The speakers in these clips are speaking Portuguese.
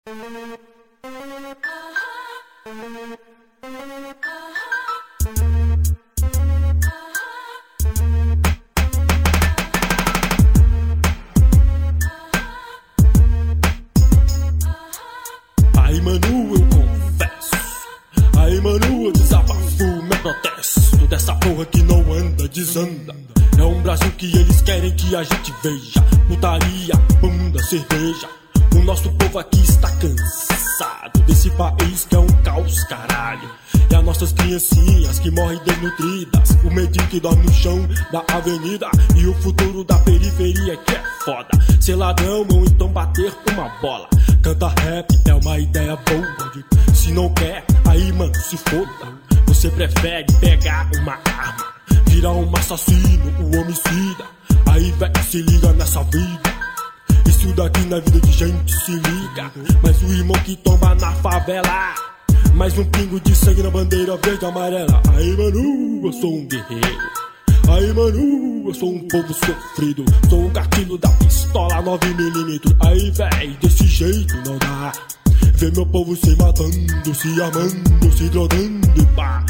Aí mano, eu confesso. Aí mano, eu desabafo. Meu protesto dessa porra que não anda, desanda. É um Brasil que eles querem que a gente veja. Putaria, bunda, cerveja. O nosso povo aqui está cansado desse país que é um caos, caralho. E as nossas criancinhas que morrem desnutridas, o medinho que dorme no chão da avenida. E o futuro da periferia que é foda. Ser ladrão ou então bater uma bola. Canta rap é uma ideia boa. Se não quer, aí mano, se foda. Você prefere pegar uma arma, virar um assassino, um homicida. Aí véi, se liga nessa vida. Isso daqui na vida de gente, se liga. Mas o irmão que tomba na favela, mais um pingo de sangue na bandeira verde e amarela. Aí mano, eu sou um guerreiro. Aí mano, eu sou um povo sofrido. Sou o gatilho da pistola 9mm. Aí véi, desse jeito não dá. Ver meu povo se matando, se amando, se drogando e pá.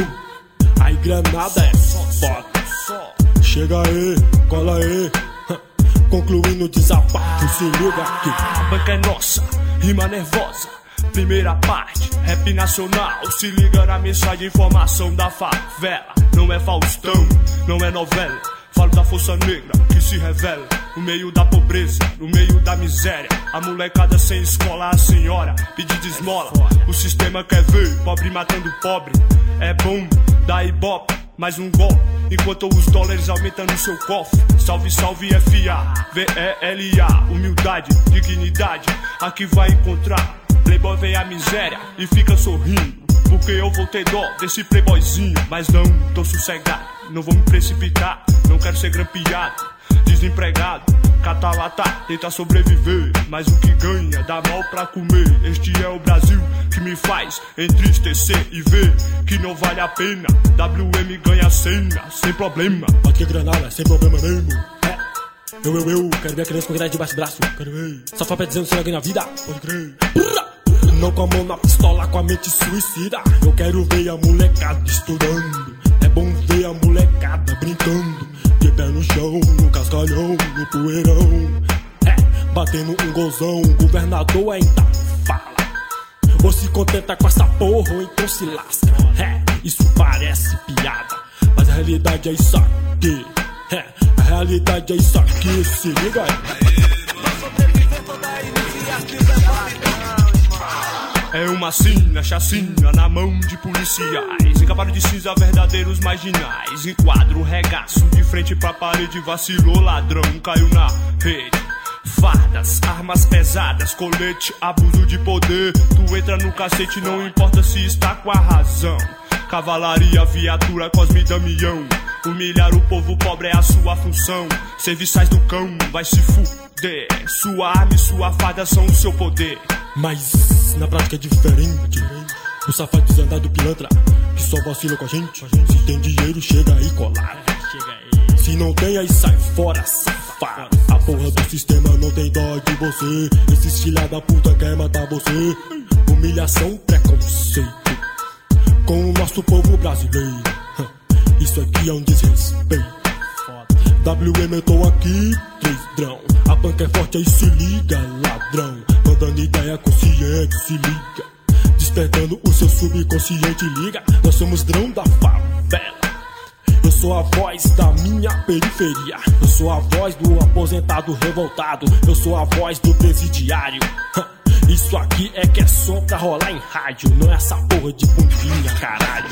Aí granada é foda. Chega aí, cola aí. Concluindo o desabafo, se liga aqui. A banca é nossa, rima nervosa. Primeira parte, rap nacional. Se liga na mensagem, informação da favela. Não é Faustão, não é novela. Falo da força negra que se revela no meio da pobreza, no meio da miséria. A molecada sem escola, a senhora pedindo esmola. O sistema quer ver pobre matando pobre. É bom, dá ibope, mais um golpe, enquanto os dólares aumentam no seu cofre. Salve, salve FA, VELA. Humildade, dignidade, aqui vai encontrar. Playboy vem a miséria e fica sorrindo, porque eu vou ter dó desse playboyzinho. Mas não, tô sossegado, não vou me precipitar. Não quero ser grampeado, desempregado, catalata, tenta sobreviver. Mas o que ganha dá mal pra comer. Este é o Brasil que me faz entristecer e ver que não vale a pena. WM ganha cena, sem problema. Aqui é granada, sem problema mesmo. Eu quero ver a criança com granada debaixo do braço. Quero ver. Só pra dizendo se alguém na vida. Pode crer. Não com a mão na pistola, com a mente suicida. Eu quero ver a molecada estudando. É bom ver a molecada brincando. De pé no chão, no cascalhão, no poeirão. Batendo um golzão, o governador ainda fala. Ou se contenta com essa porra, ou então se lasca. Isso parece piada, mas a realidade é isso aqui. A realidade é isso aqui, se liga aí. É uma sina, chacina na mão de policiais. Em cavalo de cinza, verdadeiros marginais. Em quadro, regaço, de frente pra parede. Vacilou, ladrão, caiu na rede. Fardas, armas pesadas, colete, abuso de poder. Tu entra no cacete, não importa se está com a razão. Cavalaria, viatura, Cosme e Damião. Humilhar o povo pobre é a sua função. Serviçais do cão, vai se fuder. Sua arma e sua farda são o seu poder. Mas na prática é diferente. O safado desandado pilantra que só vacila com a gente. Se tem dinheiro, chega aí colar. Se não tem, aí sai fora, safado. A porra do sistema não tem dó de você. Esses filha da puta quer matar você. Humilhação, preconceito com o nosso povo brasileiro. Isso aqui é um desrespeito. WM, eu tô aqui, 3 drão. A banca é forte, aí se liga, ladrão. Mandando ideia consciente, se liga. Despertando o seu subconsciente, liga. Nós somos drão da favela. Eu sou a voz da minha periferia. Eu sou a voz do aposentado revoltado. Eu sou a voz do presidiário. Isso aqui é que é som pra rolar em rádio. Não é essa porra de bundinha, caralho.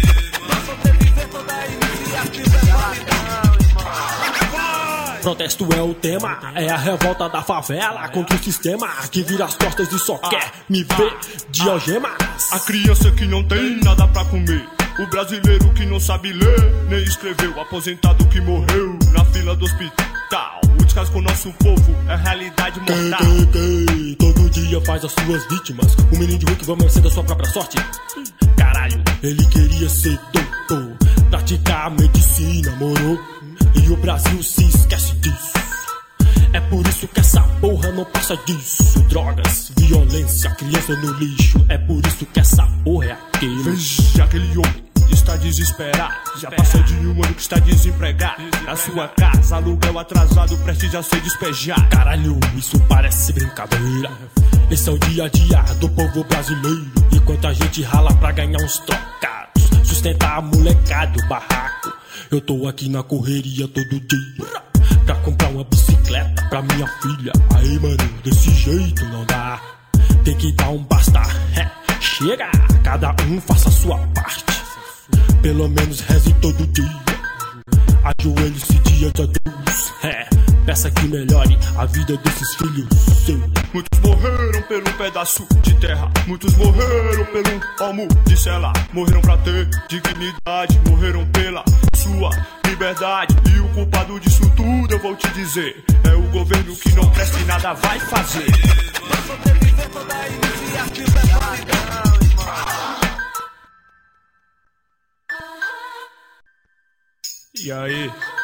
Protesto é o tema, é a revolta da favela contra o sistema que vira as costas e só quer me ver de algemas. A criança que não tem nada pra comer, o brasileiro que não sabe ler nem escrever, o aposentado que morreu na fila do hospital. O descaso com o nosso povo é realidade mortal. Todo dia faz as suas vítimas. O menino de rua que vai amanhecer da sua própria sorte. Caralho, ele queria ser doutor, praticar medicina, moro? E o Brasil se esquece disso. É por isso que essa porra não passa disso. Drogas, violência, violência, criança no lixo. É por isso que essa porra é aquele. Veja aquele homem, está desesperado. Já passa de um ano que está desempregado. Na sua casa, aluguel atrasado, prestes a ser despejado. Caralho, isso parece brincadeira. Esse é o dia a dia do povo brasileiro. Enquanto a gente rala pra ganhar uns trocados, sustentar a molecada, o barraco. Eu tô aqui na correria todo dia pra comprar uma bicicleta pra minha filha. Aí, mano, desse jeito não dá. Tem que dar um basta. Chega, cada um faça a sua parte. Pelo menos reze todo dia. Ajoelhe-se diante a Deus. Peça que melhore a vida desses filhos seus. Muitos morreram pelo pedaço de terra. Muitos morreram pelo palmo de cela. Morreram pra ter dignidade. Morreram pela sua liberdade. E o culpado disso tudo eu vou te dizer: é o governo que não presta e nada vai fazer. E aí?